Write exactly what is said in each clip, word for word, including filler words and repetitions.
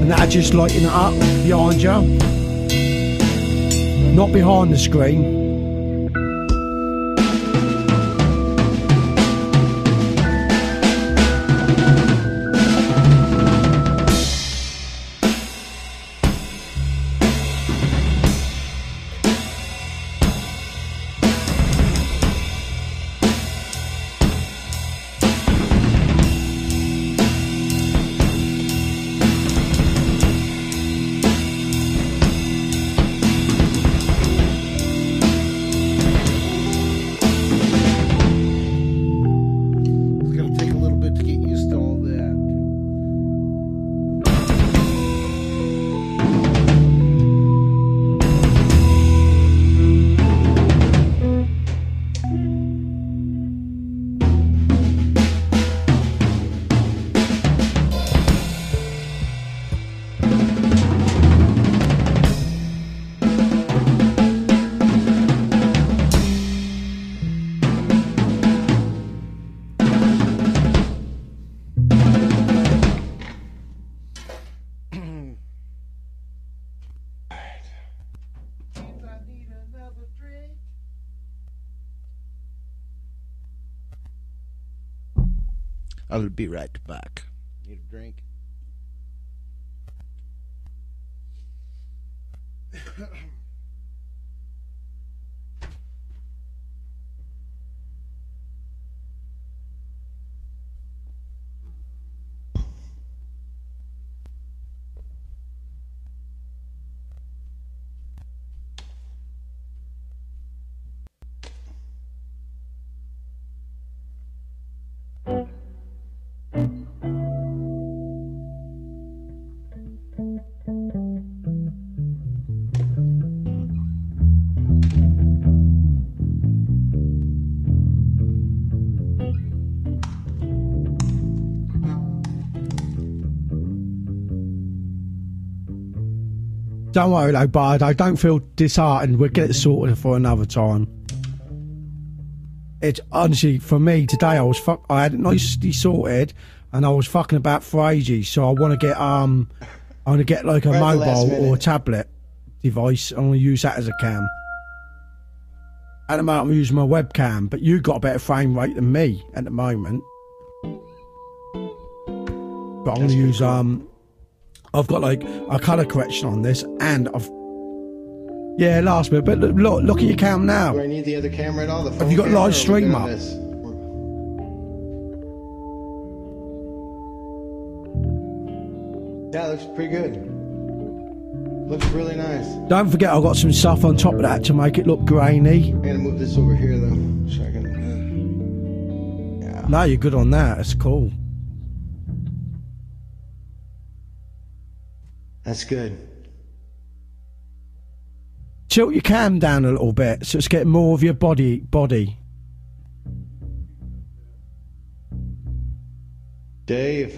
and that'll just lighten it up behind you, not behind the screen. I'll be right back. Need a drink? Don't worry though, bud. I don't feel disheartened. We'll get it sorted for another time. It's honestly, for me today, I was fuck. I had it nicely sorted, and I was fucking about for ages. So I want to get um, I want to get like a Right mobile or a tablet device. I want to use that as a cam. At the moment, I'm using my webcam, but you got a better frame rate than me at the moment. But I'm going to use um. I've got like a colour correction on this, and I've yeah, last bit. But look, look, look at your cam now. Do I need the other camera at all? The phone Have you got camera, live or stream we up? doing this? Yeah, it looks pretty good. Looks really nice. Don't forget, I've got some stuff on top of that to make it look grainy. I'm gonna move this over here though, so I can. Yeah. No, you're good on that. It's cool. That's good. Tilt your cam down a little bit so it's getting more of your body. Body. Dave.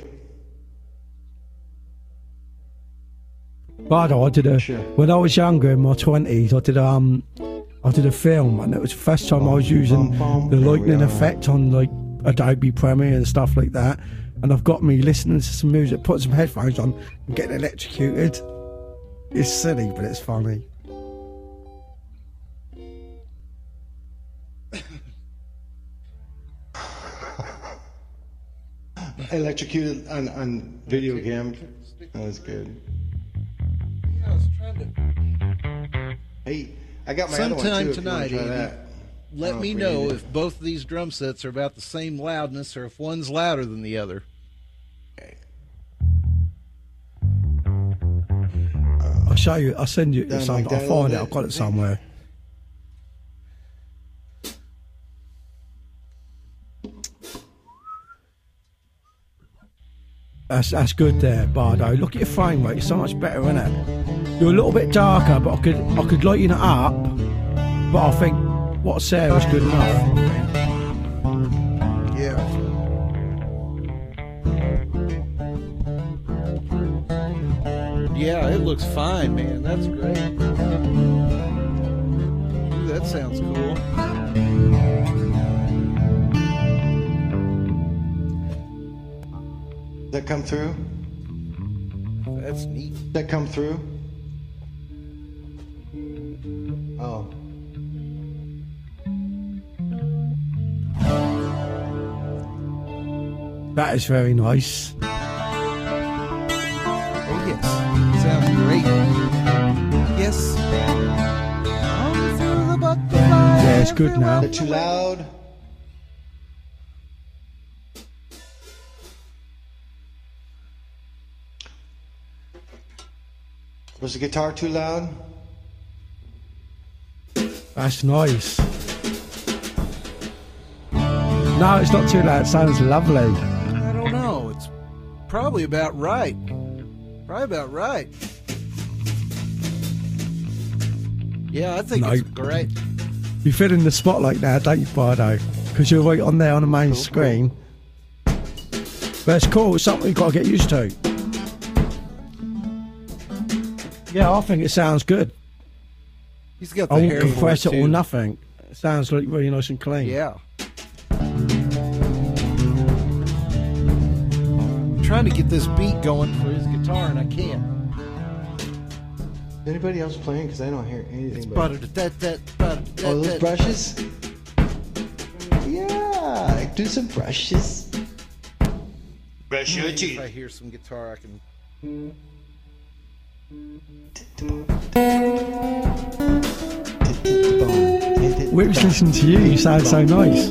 Right, I did a Sure. when I was younger in my twenties. I did um, I did a film, and it was the first time I was using the lightning effect on like Adobe Premiere and stuff like that. And I've got me listening to some music, put some headphones on, and getting electrocuted. It's silly, but it's funny. Electrocuted on, on video cam. That was good. Yeah, I was trying to. Hey, I got my other one Sometime too. if you wanna tonight, try Andy, that. I let don't me if we know need it. if both of these drum sets are about the same loudness or if one's louder than the other. I'll show you. I'll send you Done some. like that I'll a find little it. I've bit. got it somewhere. That's that's good there, Bardo. Look at your frame rate. It's so much better, isn't it? You're a little bit darker, but I could I could lighten it up. But I think what Sarah's good enough. Yeah. Yeah, it looks fine, man. That's great. Ooh, that sounds cool. Does that come through? That's neat. That come through? Oh. That is very nice. Oh, yes. Sounds great. Yes. On through the butterfly. Yeah, it's good now. They're too loud. Was the guitar too loud? That's nice. No, it's not too loud. It sounds lovely. I don't know. It's probably about right. Probably about right. Yeah, I think No. it's great. You fit in the spotlight now, don't you, Bardo? Because you're right on there on the main Cool, screen. But it's cool. It's something you've got to get used to. Yeah, I think it sounds good. He's got the I hair won't for compress it, it or too. nothing. It sounds like really nice and clean. Yeah. I'm trying to get this beat going for his guitar, and I can't. Is anybody else playing? Because I don't hear anything It's but... butter that that butter that Oh, those that. brushes? Yeah, do some brushes. Brush your Maybe teeth. If I hear some guitar, I can. We was listening to you. You sound so nice.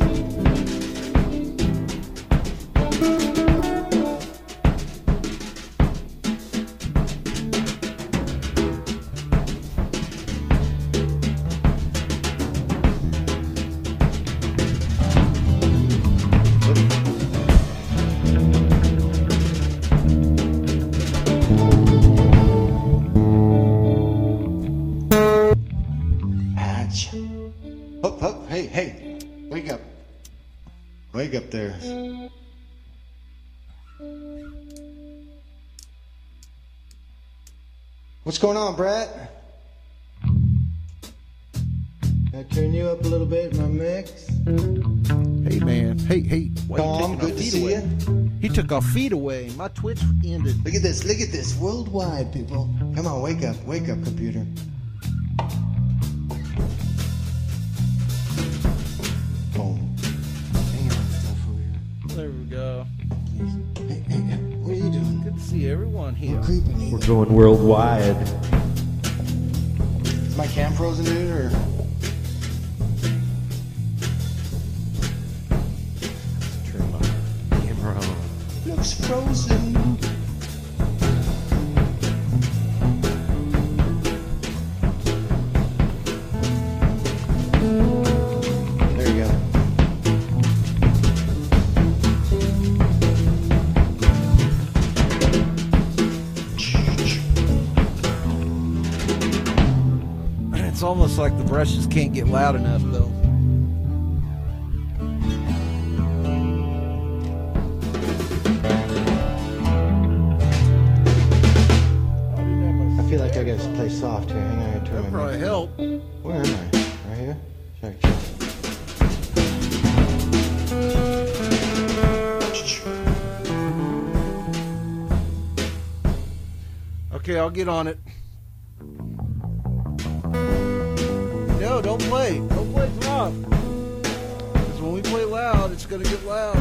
Hatch. Up, up, hey, hey, wake up. Wake up there. What's going on, Brett? Can I turn you up a little bit in my mix? Hey man, hey hey. Why you Tom, taking good our to feet see away? you. He took our feet away. My Twitch ended. Look at this, look at this. Worldwide, people. Come on, wake up, wake up, computer. Boom. Hang on, stuff over here. There we go. Hey, hey, hey, what are you doing? Good to see everyone here. You're creeping me. We're going worldwide. Is my cam frozen, dude, or? Turn my camera on. Looks frozen. There you go. It's almost like the brushes can't get loud enough, though. I feel like I gotta play soft here. Hang on, I gotta turn That'd my probably mic. help. Where am I? Right here? Check, check. Okay, I'll get on it. No, don't play. Don't play drop. Because when we play loud, it's going to get loud.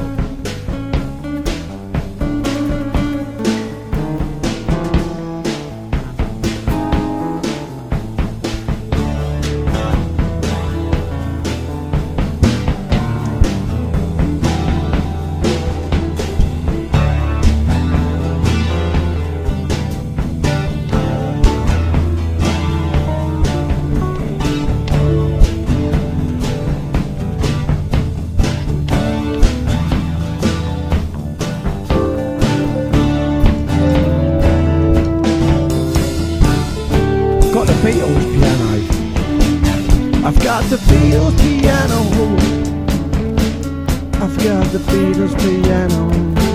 Got the Beatles piano. I've got the Beatles piano. I've got the Beatles piano.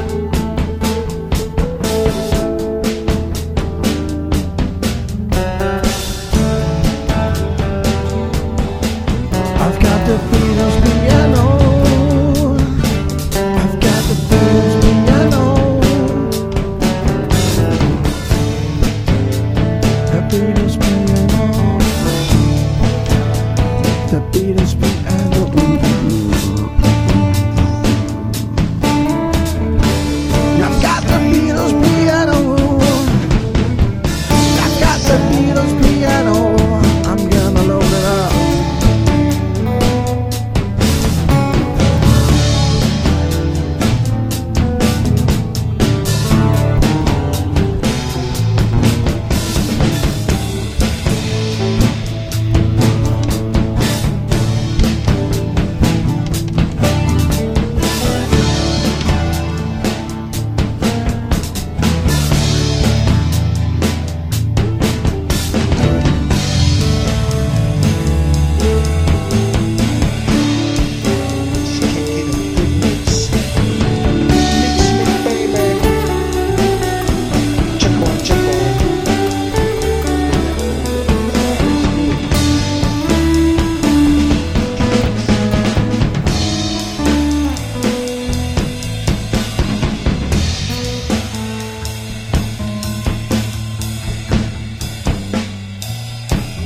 I've got the Beatles piano. I've got the Beatles piano.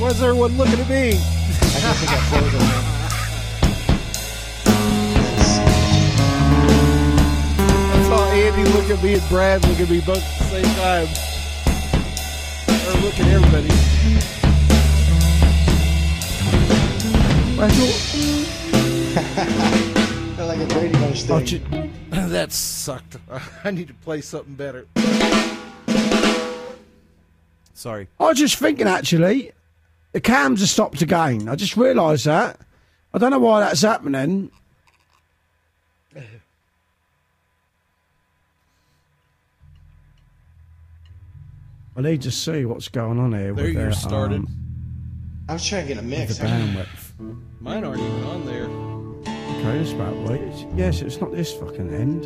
Why's everyone looking at me? I guess I got frozen. Man. I saw Andy look at me and Brad look at me both at the same time. Or look at everybody. Felt like a Brady Bunch thing. I ju- That sucked. I need to play something better. Sorry. I was just thinking, actually, the cams have stopped again. I just realised that. I don't know why that's happening. I need to see what's going on here. There with you their, started. Um, I was trying to get a the mix. bandwidth. Mine aren't even on there. Okay, that's about right. It's- Yes, it's not this fucking end.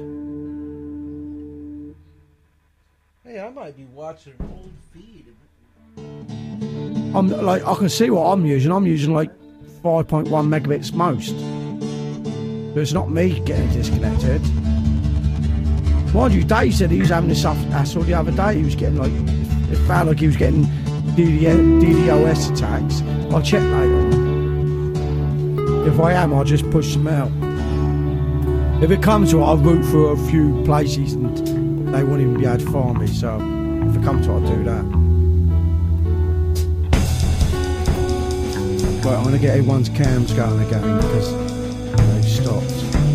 Hey, I might be watching an old feed. I'm like, I can see what I'm using. I'm using like five point one megabits most. So it's not me getting disconnected. Mind you, Dave said he was having this hassle the other day. He was getting like, it felt like he was getting D D O S attacks. I'll check later. If I am, I'll just push them out. If it comes to it, I'll root through a few places and they won't even be able to find me. So if it comes to it, I'll do that. Right, I'm going to get everyone's cams going again because they've stopped.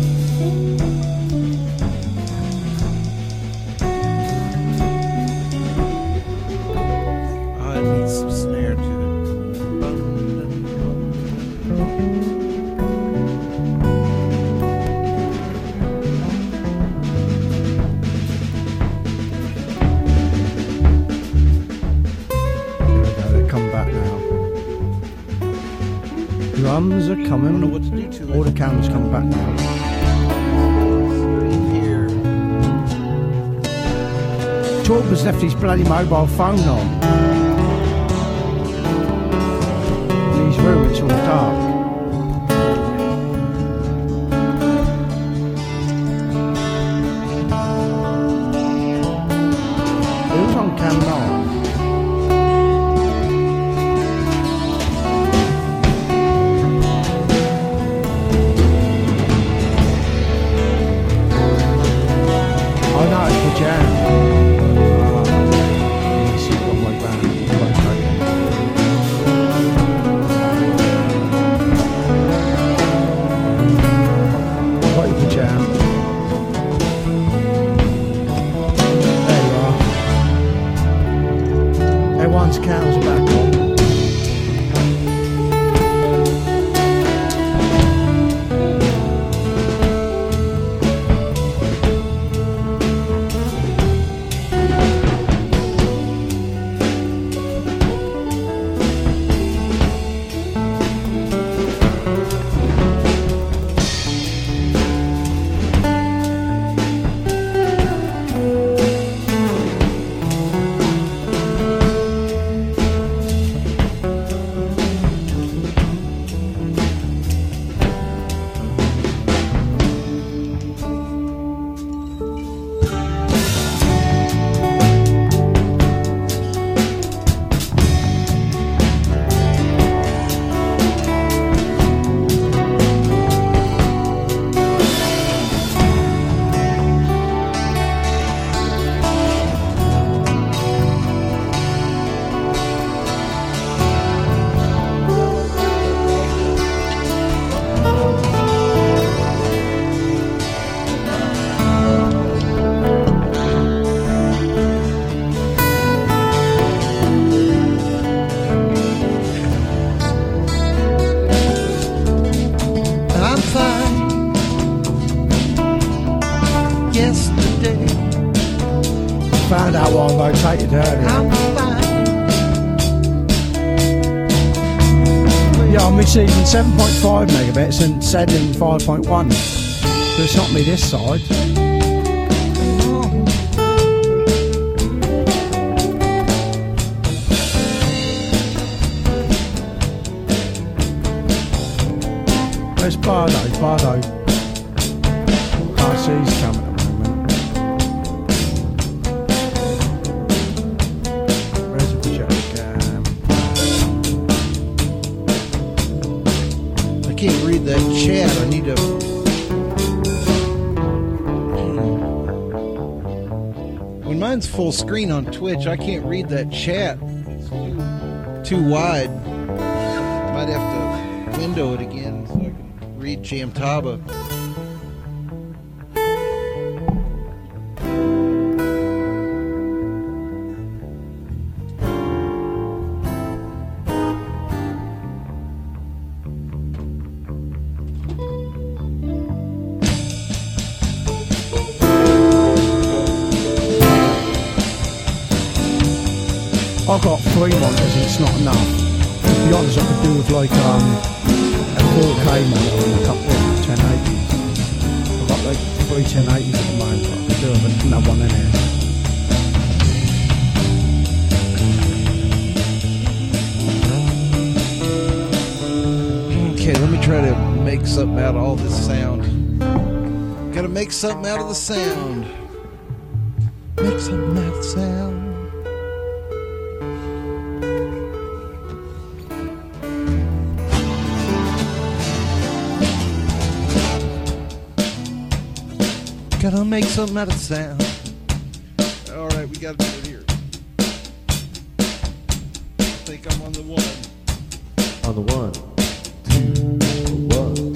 I need some snare to the. There we go, they're coming back now. Drums are I don't know coming. what to do to All it. the cams coming back now. Here. Torben's left his bloody mobile phone on. In his room, it's all dark. Who's on cam nine? Oh no, it's the jam. Ah, let's see what my band is like. Got your jam. There you are. Everyone's cows are back on. I'm fine. Yesterday, Found out why I rotated earlier. I'm fine. Yeah, I'm receiving seven point five megabits and sending five point one. So it's not me this side. Where's Bardo? Bardo. R C's coming at the moment. Where's the project cam? that chat. I need to. When mine's full screen on Twitch, I can't read that chat. It's too, too wide. Might have to window it again so I can read Jamtaba. I've got three monitors and it's not enough. To be honest, I could do with like um, a four K monitor and a couple of ten eighties. I've got like three ten eighties at the moment, but I could do with another one in here. Okay, let me try to make something out of all this sound. Gotta make something out of the sound. Make something out of the sound. Gotta make something out of the sound. Alright, we gotta do it here. I think I'm on the one. On the one. Two. One, two.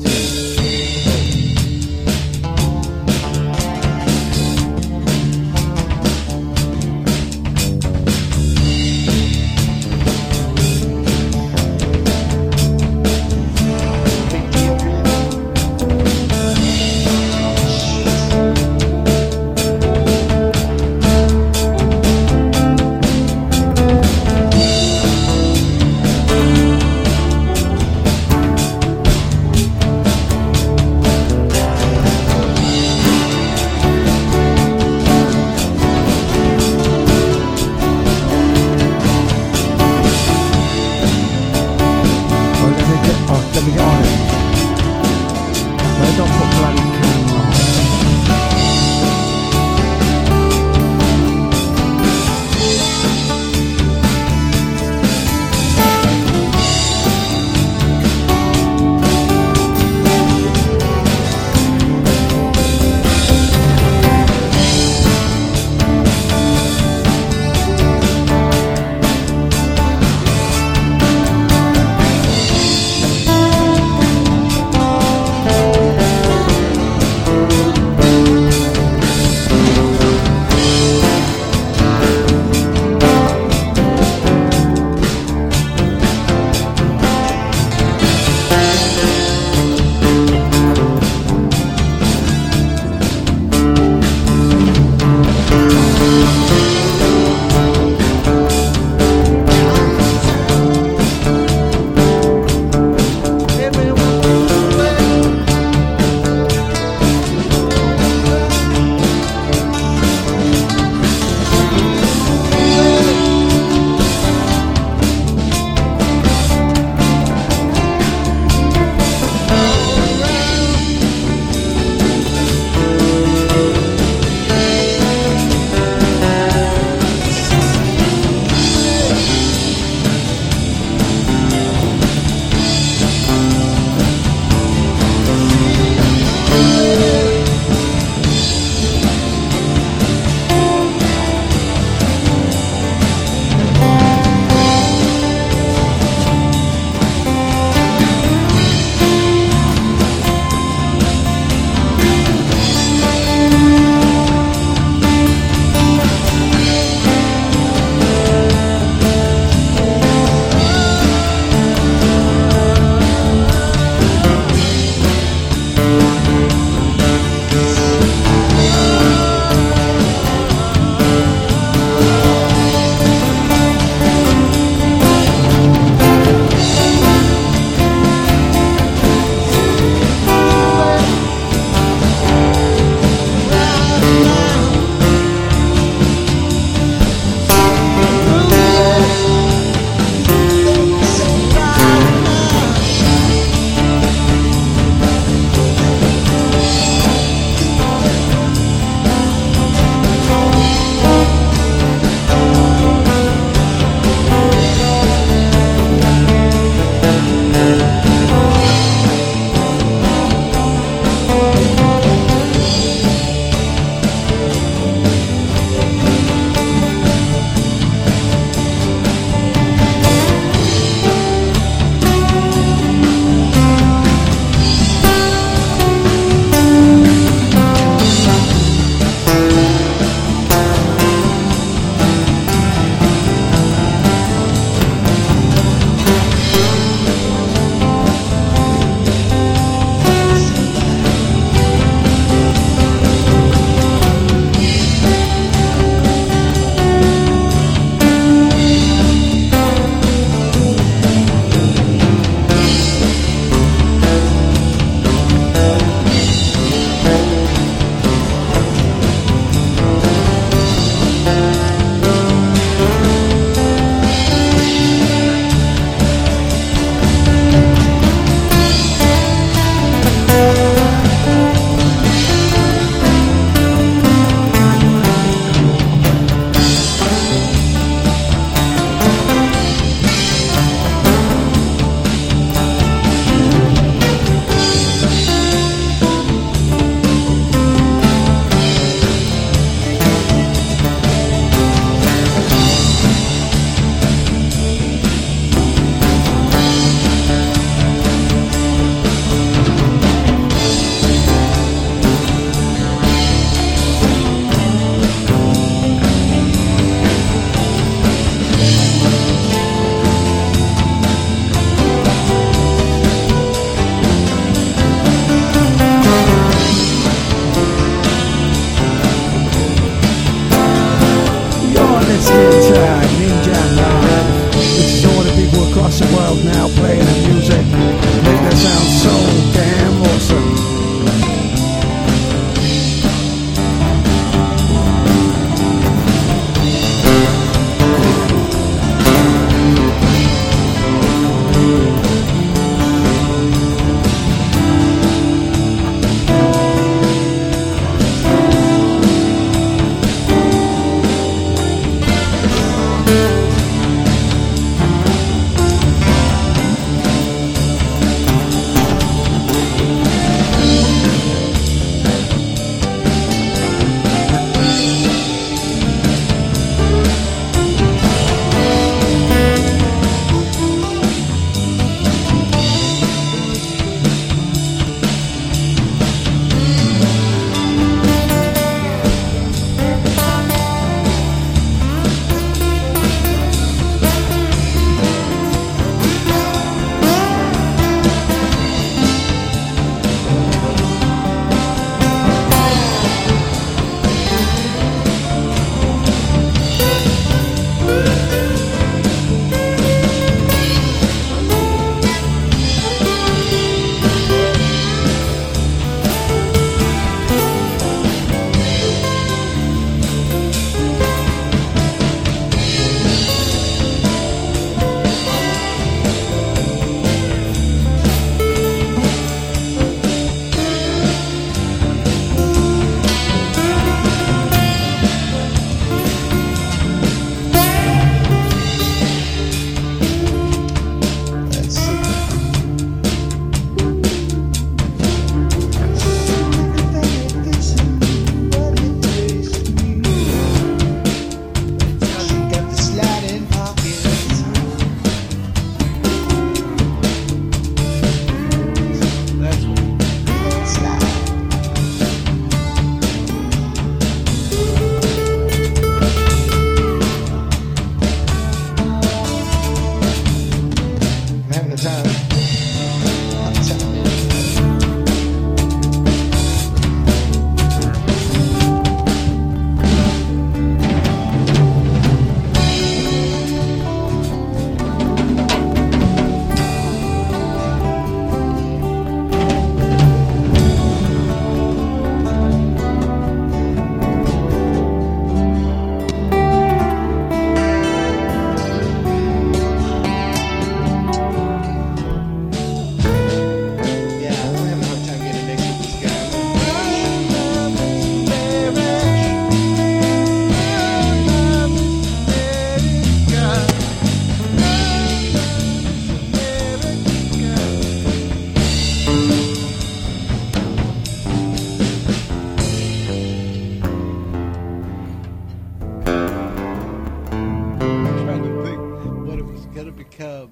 gonna become.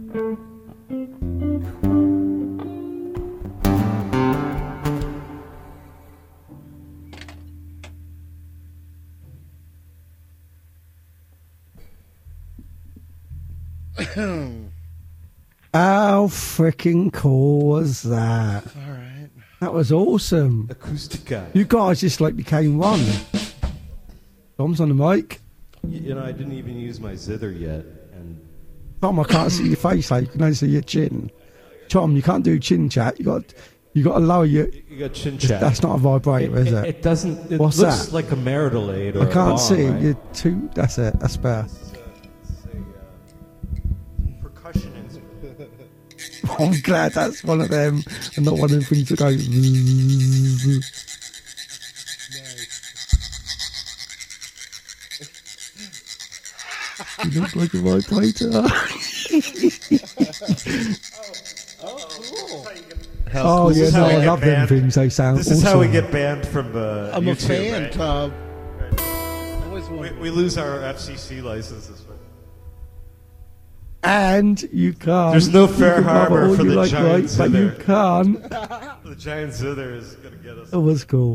How freaking cool was that? All right. That was awesome. Acoustica. You guys just like became one. Tom's on the mic. You know, I didn't even use my zither yet, and Tom, I can't see your face. Like, you can only see your chin. Tom, you can't do chin chat. You got, you got to lower your. you got chin chat. That's not a vibrator, it, is it, it? it doesn't. It What's looks that? like a marital aid or I can't a bomb, see. right? You're too. That's it. That's better. Percussion instrument. I'm glad that's one of them, and not one of them things that go. You look like a vibrator. Oh, yeah, is how no, we I get love them banned. things. They sound This awesome. is how we get banned from uh, I'm a YouTube, fan, right? Tom. Always We, wanted- we lose our F C C licenses. And you can't. There's no You fair can love it harbor all for you the like, giant right, but you zither. can't. The giant zither is going to get us. It was cool.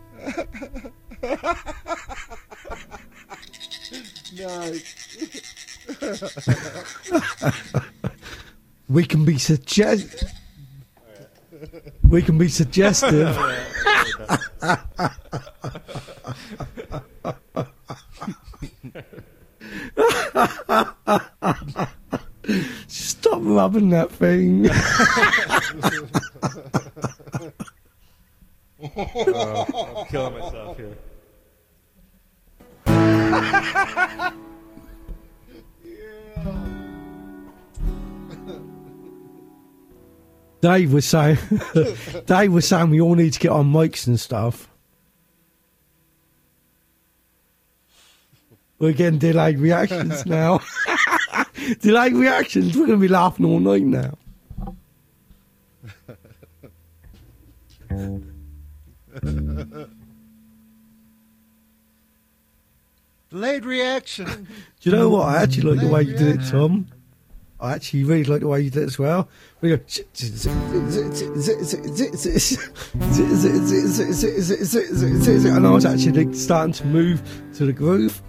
We can be suggest. We can be suggestive. Stop rubbing that thing. Oh, I'm killing myself here. Dave was saying, Dave was saying we all need to get on mics and stuff. We're getting delayed reactions now. Delayed reactions. We're going to be laughing all night now. Delayed reaction. Do you know what? I actually like the way you did it, Tom. I actually really like the way you did it as well. We go, and I was actually starting to move to the groove.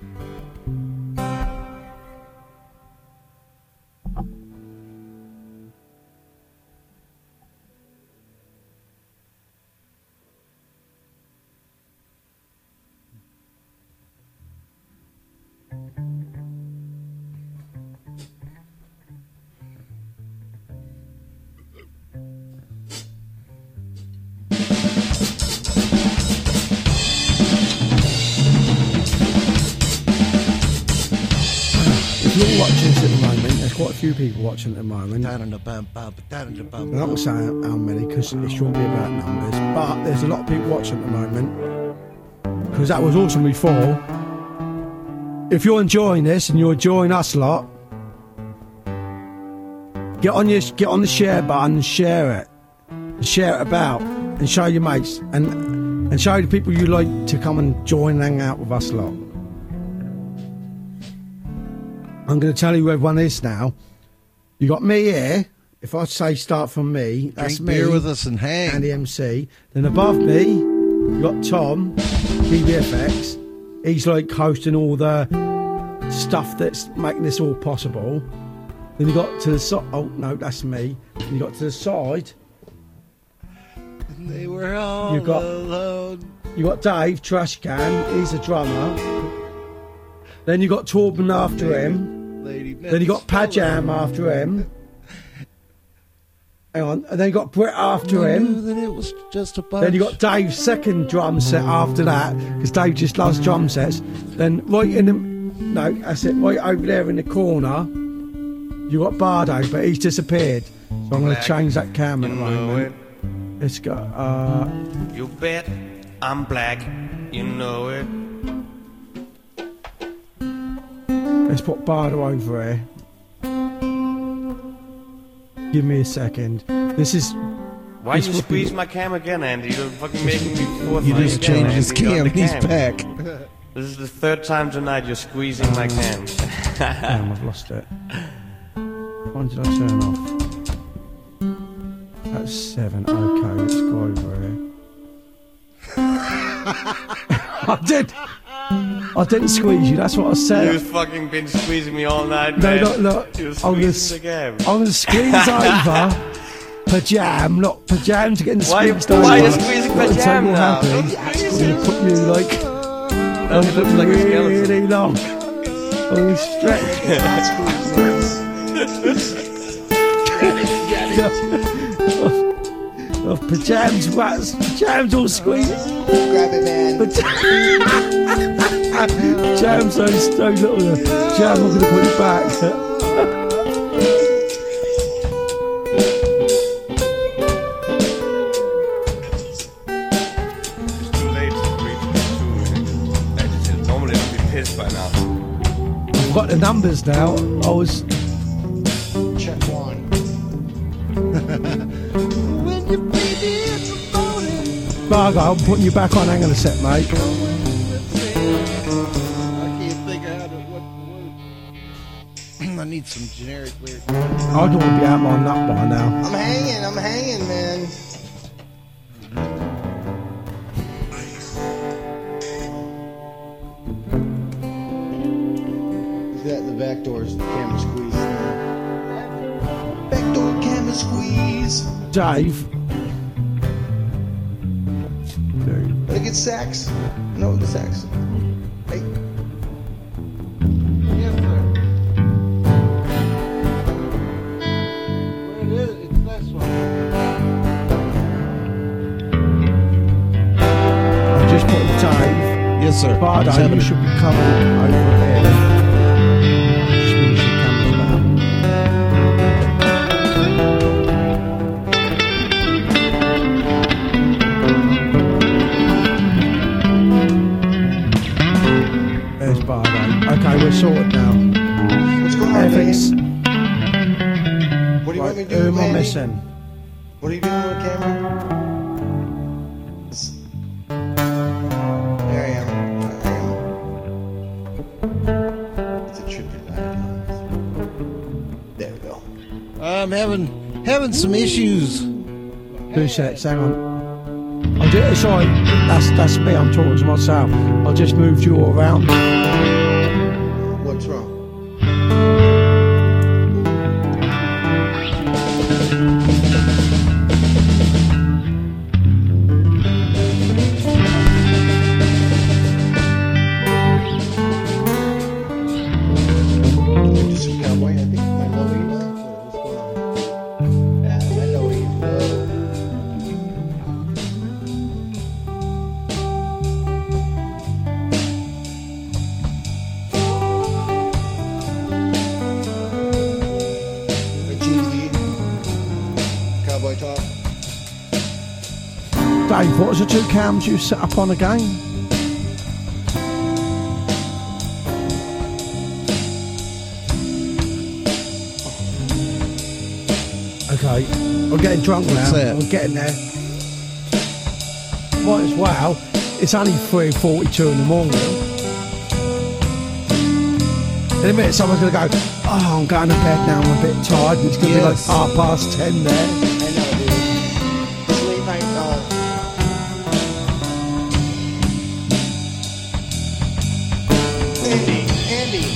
If you're watching this at the moment, there's quite a few people watching at the moment. I'm not going to say how many because it shouldn't be about numbers, but there's a lot of people watching at the moment because that was awesome before. If you're enjoying this and you're enjoying us a lot, get on your get on the share button and share it, and share it about, and show your mates, and and show the people you like to come and join and hang out with us a lot. I'm going to tell you who everyone is now. You got me here. If I say start from me, that's Drink me. beer with us and hang. And the M C. Then above me, you got Tom, D B F X. He's like hosting all the stuff that's making this all possible. Then you got to the side. Oh no, that's me. Then you got to the side. They were all You got- alone. You got Dave Trash Can. He's a drummer. Then you got Torben after him. Lady Then you got Pajam after him. Hang on. And then you got Brett after I knew him. that it was just a bunch. Then you got Dave's second drum set after that, because Dave just loves drum sets. Then right in the no, that's it. Right over there in the corner, you got Bardo, but he's disappeared. So I'm going to Black. change that camera at the You know moment. Let's go. Uh, You bet I'm black, you know it. let's put Bardo over here. Give me a second. This is. Why This you would be- squeeze my cam again, Andy? You're fucking making me fourth You line just again, changed his Andy. You're on cam. the He's cam. back. This is the third time tonight you're squeezing my cam. Damn, I've lost it. one did I turn off? That's seven. Okay, let's go over here. I did. I didn't squeeze you. That's what I said. You've fucking been squeezing me all night, No, man. look, look. You're I'm gonna, squeezing the game. I'm gonna squeeze over Pajam, not Pajam's getting Why- squeezed over. why are you squeezing I'll tell Pajam you what now? happened. Don't I'm squeeze gonna him. put you like. Now he looks like a skeleton. really long. I'm gonna stretch. Of Pajam's wax. Pajam's all squeezed. Grab it, man. But Jam's so, so little. Jam, I'm gonna put it back. It's too late to reach two editors. Normally I'd be pissed by now. I've got the numbers now. I was. Check one. When your baby is a morning, Margo, I'm putting you back on. Hang on a sec, mate. I can't think of how to what the word. I need some generic lyrics. I don't want to be out my nut by now. I'm hanging, I'm hanging, man. Is that the back door's camera squeeze? Back door camera squeeze. Dave. Did I get sax? No, the sax. Hey. Yes, sir. Where it is, it's this one. I just put Dave. Yes, sir. Bardo, Just having you a- should be coming over there. Just finish your cameras back. There's Bardo. Okay, we're sorted now. What's going on, Everything's. man? What do you want me to do, Who am I Mandy? missing? What are you doing with the camera? It's- There I am. I am. It's a trippy light. There we go. I'm having having some issues. Two secs, hang on. I did, sorry, that's that's me. I'm talking to myself. I just moved you all around. What's wrong? Just a cowboy, I think my low E's. What's going on? Yeah, my low E's low. A cheesy cowboy top. Dave, what was the two cams you set up on again? Okay, I'm getting drunk now. What's that? I'm getting there. Might as well. It's only three forty-two in the morning. In a minute, someone's going to go, oh, I'm going to bed now, I'm a bit tired. And it's going to Yes. be like half past ten there. I know, dude. It's late night. Uh, Andy, Andy.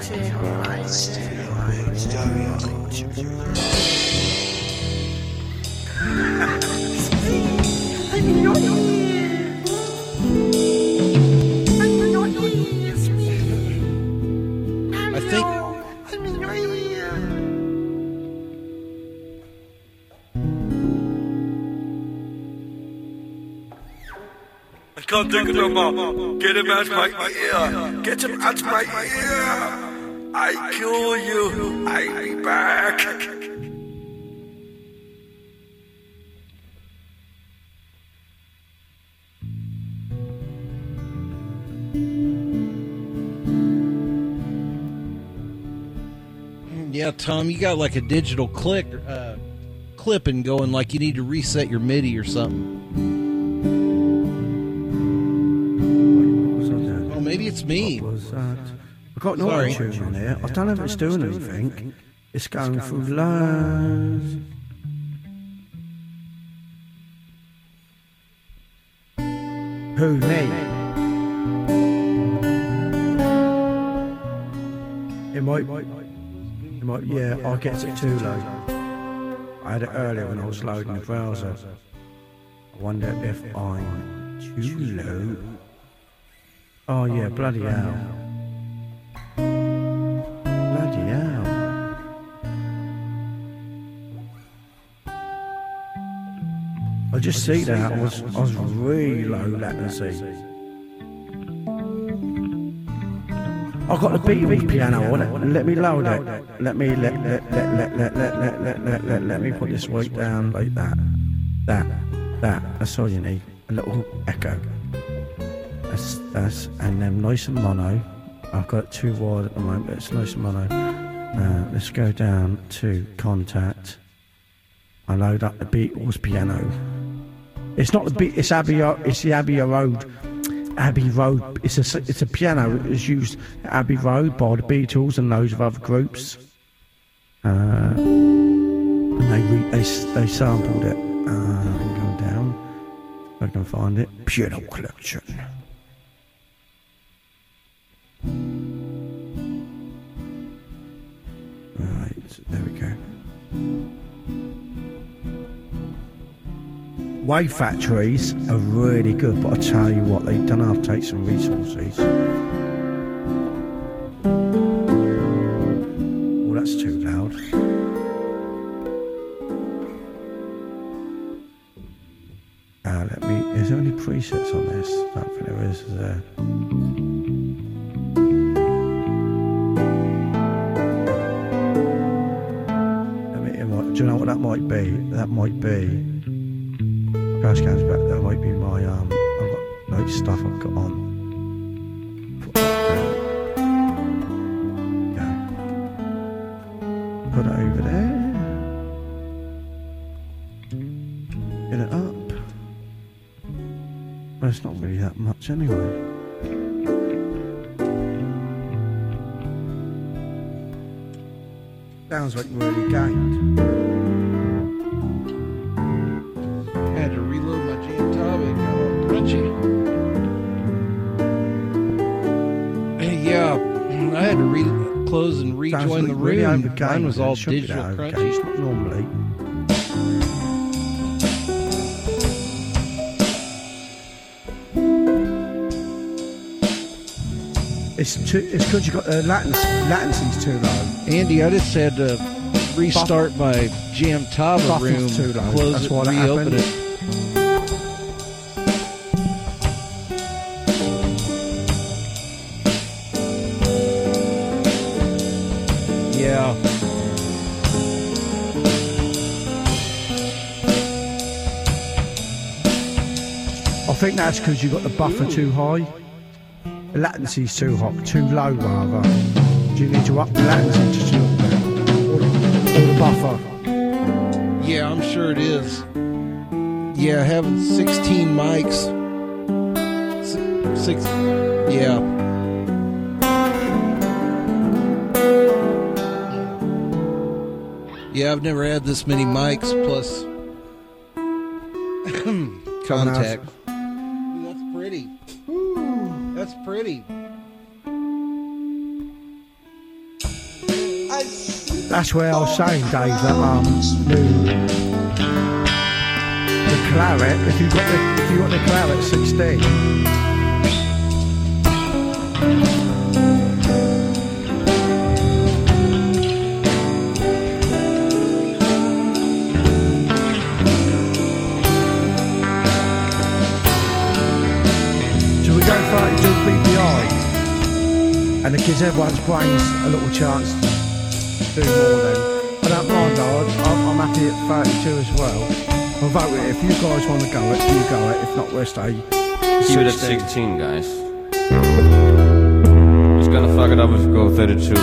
I think I can't take it no more. Get him out my ear. Get him out my ear. I kill you. I'll be back. Yeah, Tom, you got like a digital click, uh, clipping going like you need to reset your MIDI or something. What was I doing? Oh, maybe it's me. What was that? I've got an Sorry. auto-tune on here. I don't know if it's doing anything. It's going through loads. Who, me? It might, it might, yeah, I get it too low. I had it earlier when I was loading the browser. I wonder if I'm too low. Oh yeah, bloody hell. Bloody hell. I just see that I was, I was really low latency. I've got the Beatles piano on it. Let me load it. Let me let let let let let let let let let let, let me put this right down like that. That that. That's all you need. A little echo. That's that's and then nice and mono. I've got it too wide at the moment, but it's nice and mono. Uh, let's go down to contact. I load up the Beatles piano. It's not the beat. It's Abbey. It's the Abbey Road. Abbey Road. It's a it's a piano that was used at Abbey Road by the Beatles and loads of other groups. Uh, and they re, they they sampled it. Uh, and go down. If I can find it. Piano collection. Right. There we go. Wave factories are really good, but I tell you what, they don't have to take some resources. Oh, that's too loud. Uh, let me. Is there any presets on this? I don't think there is. Is there? Let me. It might, do you know what that might be? That might be. Crash cams back. That might be my um. I've got like stuff I've got on. Put that there. Yeah. Put it over there. Get it up. Well, it's not really that much anyway. Sounds like really gained. I had to reload my Jam Tab. It got all crunchy. Yeah, I had to re- close and rejoin Sounds the like really room. overgained. Mine was all It should be digital that crunchy. overgained. It's not normally. It's too. It's because you got the uh, latency. Latency's too low. Andy, I just had to restart my Jam Tava Buffer's room, too low. close That's it, why that reopen happened. it. Yeah. I think that's because you got the buffer too high. The latency's too hot, too low rather. Do you need to up the latency just a little bit? Or the, or the buffer? Yeah, I'm sure it is. Yeah, having sixteen mics. S- Six. Yeah. Yeah, I've never had this many mics plus contact. Ooh, that's pretty. Ooh, that's pretty. That's where I was saying, Dave, that um, the, the claret. If you got the if you got the claret sixteen. So we go thirty-two B P I, and it gives everyone's brains a little chance. Do more then. I don't mind though, I'm, I'm happy at thirty-two as well. I'll vote it. If you guys want to go it, you go it. If not, we'll stay. Keep it at sixteen, guys. Just gonna fuck it up if we go thirty-two.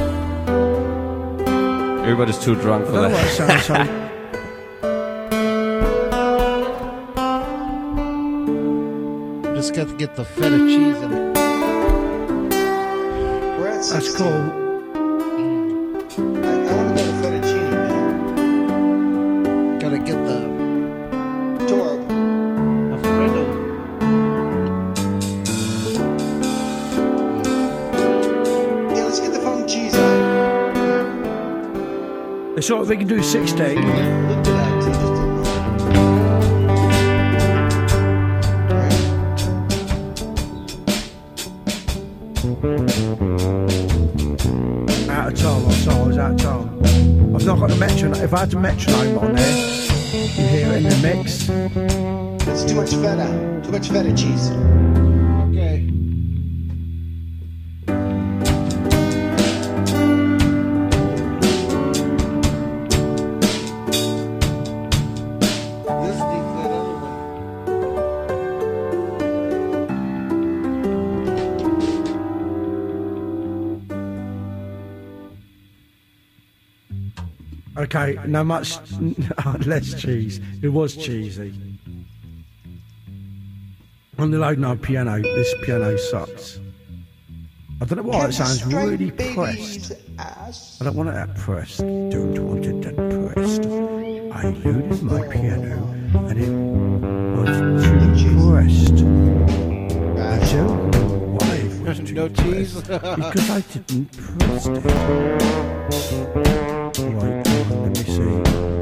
Everybody's too drunk for I know that. what it sounds like. Just got to get the feta cheese in it. We're at That's sixteen. cool. I, I want to go to fettuccine, man. Gotta get the Torb. Alfredo. Yeah, let's get the phone cheese on. It's all right, we can do sixteen. Look to that, too. Just a Out of time, I'm sorry, I was out of time. I've not got the metronome. If I had the metronome on there, you hear it in the mix. That's too much feta. Too much feta cheese. Okay. This needs that other one. Okay, no much less cheese. It was cheesy. On the load no piano, this piano sucks. I don't know why it sounds really pressed. I don't want it that pressed. Don't want it that pressed. I loaded my piano and it was too pressed. I don't know why it was too No cheese. pressed. Because I didn't press it. Right, let me see.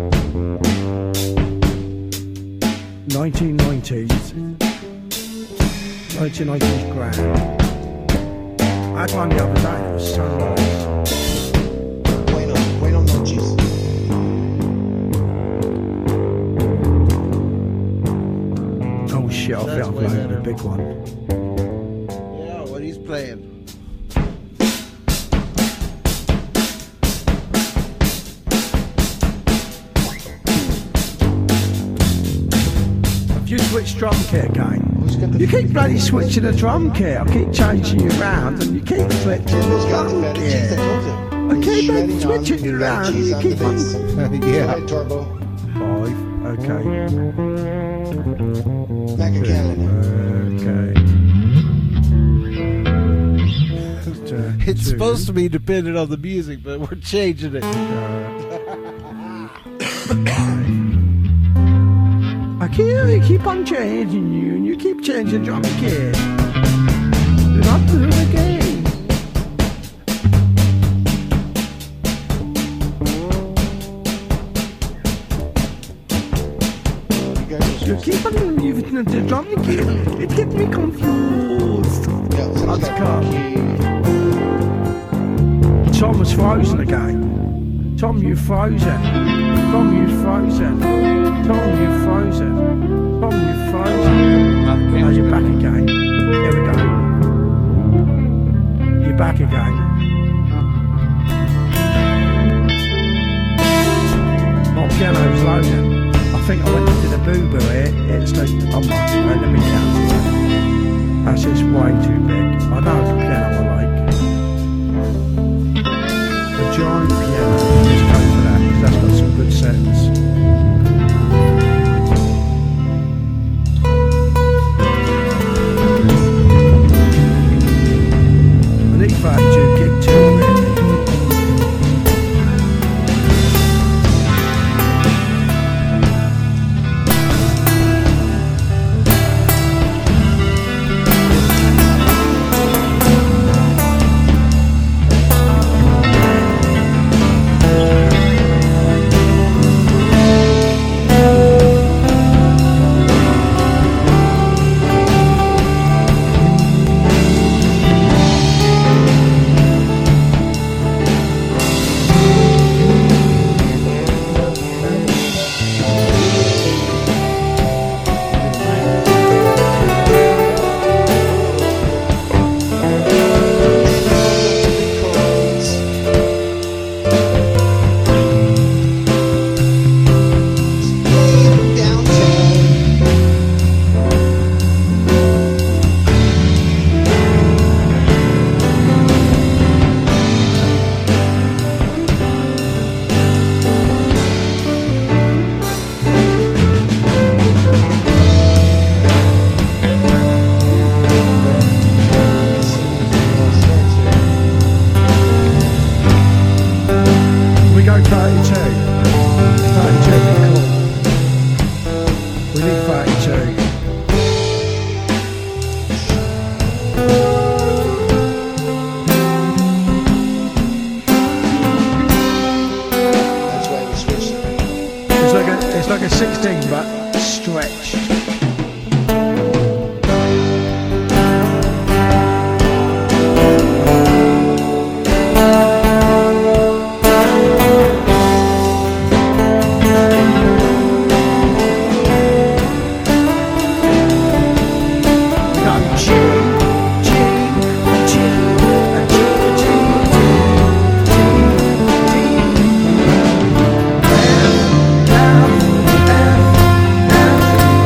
nineteen nineties. nineteen nineties grand. I had one the other day, it was so nice. Bueno, bueno noches. Oh shit, I think That's I've way loaded better. a big one. Yeah, what he's playing. Have you switched drum kit again? Who's got the You keep bloody switching the drum kit. I keep changing you around and you keep switching the Who's got the drum feta cheese? I kit. told you. I He's keep shredding switching on you feta around. cheese You on keep the on. base. Go Yeah. ahead, Turbo. Five, okay. Macacannon. Okay. It's supposed to be dependent on the music, but we're changing it. I keep, I keep on changing you, and you keep changing drum kit. Do not do it again. You guys You are keep on moving the drum kit. It gets me confused. Yeah, someone's Let's got go. key. Tom was frozen again. Tom, you frozen. Tom, you frozen. Tom, you frozen. Tom, you frozen. Oh, you're back again. Here we go. You're back again. My piano's loading. I think I went into the boo-boo here. It's like, oh my, right, let me count it. That's just way too big. I know it's a piano I like. A giant piano. Let's go for that, because that's got some good settings. I need thirty-two gig too, really. sixteen, but stretched. F, F, F,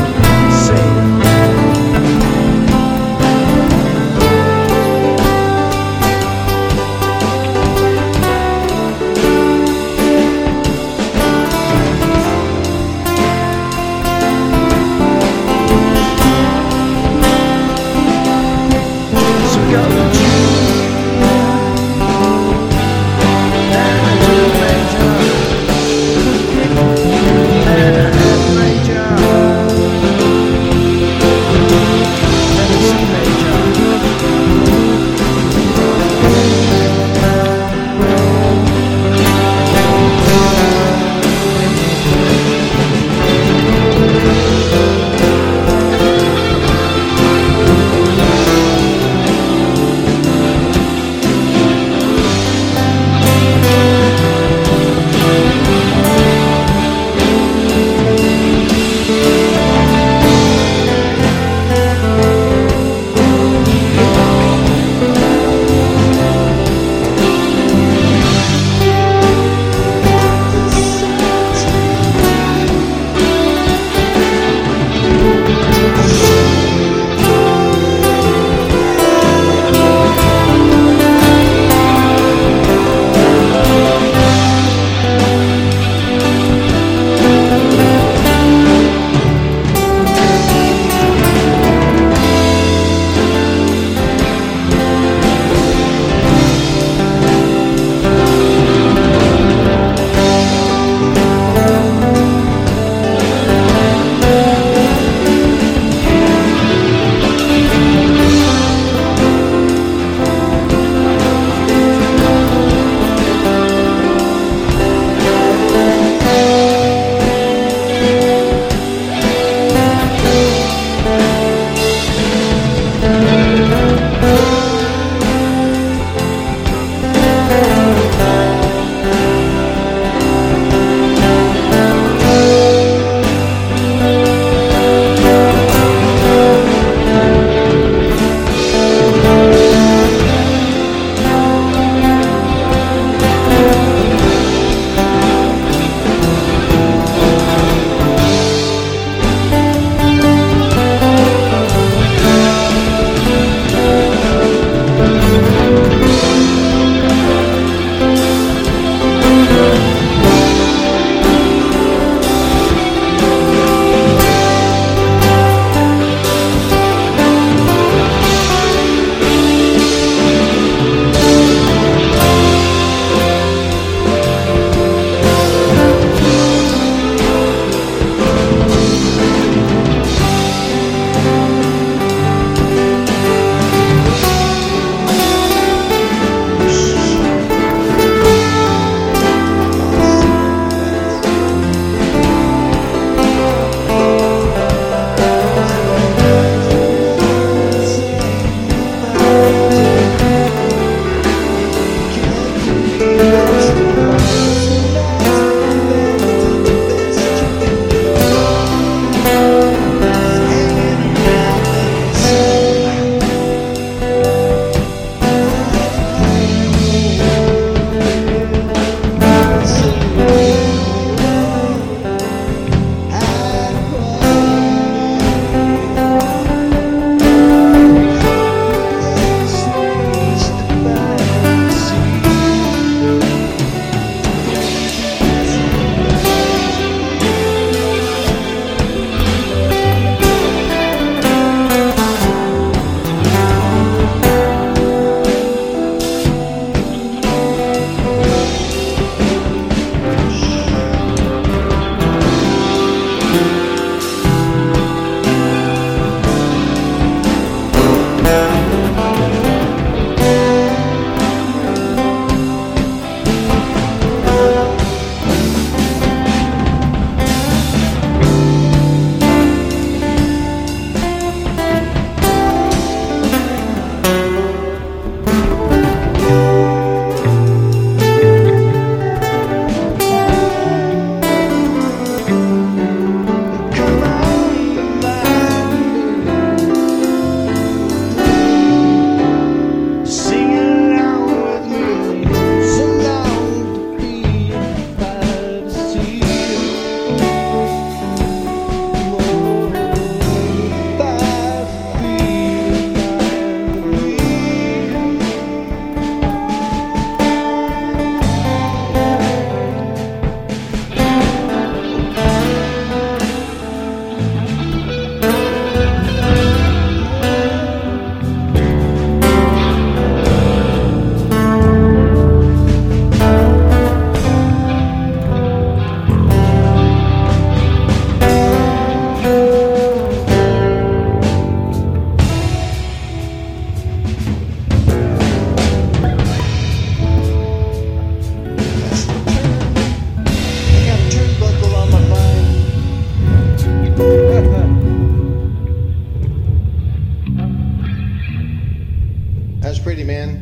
That's pretty, man.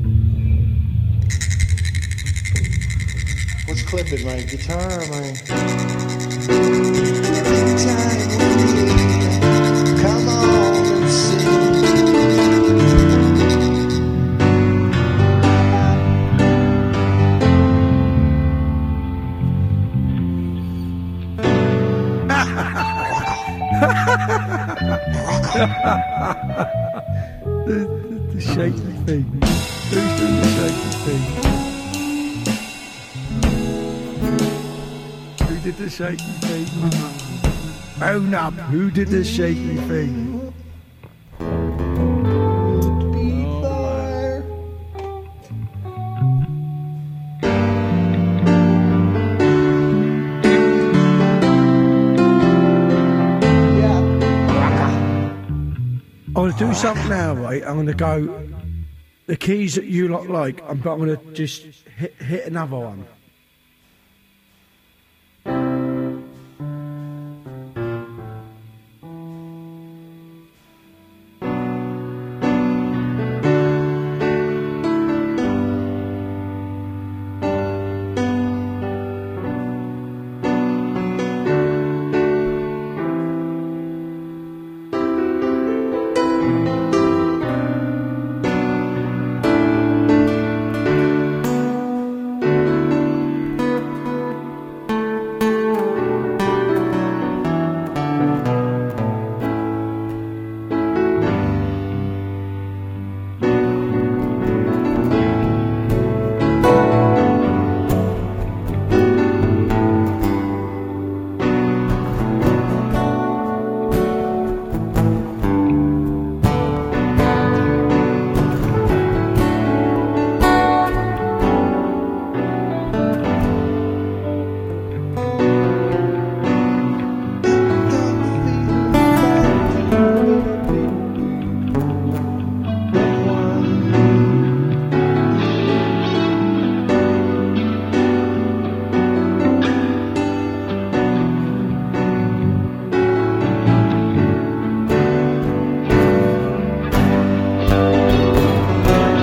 What's clipping, my guitar or my... Come on and sing. the, the, the shaky thing. Who's doing the shaky thing? Who did the shaky thing? Own up. Who did the shaky thing? I'm going to do something now, right? I'm going to go, the keys that you lot like, I'm, I'm going to just hit, hit another one.